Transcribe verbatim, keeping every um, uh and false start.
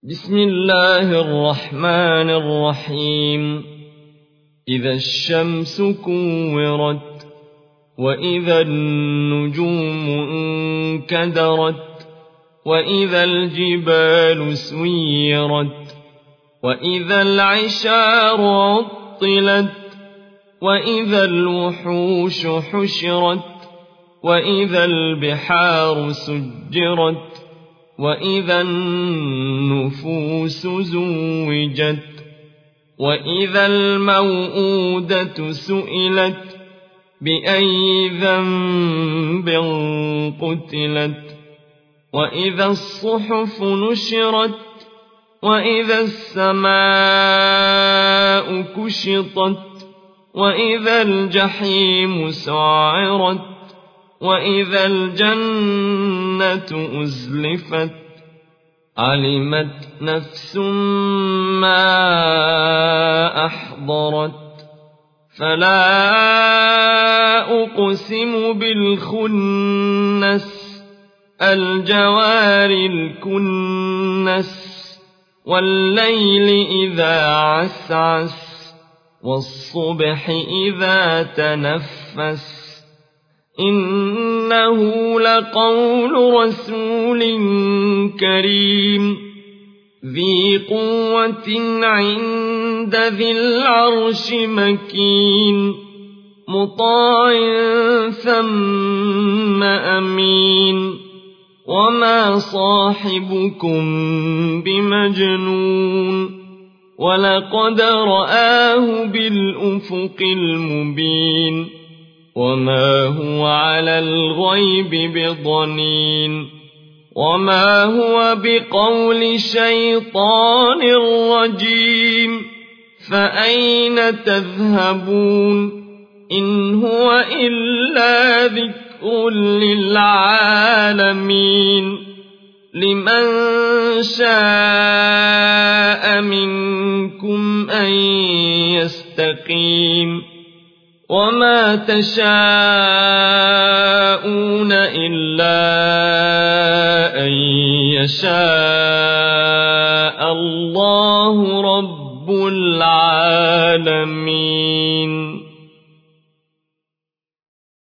بسم الله الرحمن الرحيم إذا الشمس كورت وإذا النجوم انكدرت وإذا الجبال سيرت وإذا العشار عطلت وإذا الوحوش حشرت وإذا البحار سجرت وإذا النفوس زوجت وإذا الموءودة سئلت بأي ذنب قتلت وإذا الصحف نشرت وإذا السماء كشطت وإذا الجحيم سعرت وإذا الجنة أزلفت علمت نفس ما أحضرت فلا أقسم بالخنس الجوار الكنس والليل إذا عسعس والصبح إذا تنفس إنه لقول رسول كريم ذي قوة عند ذي العرش مكين مطاع ثم أمين وما صاحبكم بمجنون ولقد رآه بالأفق المبين وما هو على الغيب بضنين وما هو بقول شيطان رجيم فأين تذهبون إن هو إلا ذكر للعالمين لمن شاء منكم أن يستقيم وما تشاءون إلا أن يشاء الله رب العالمين.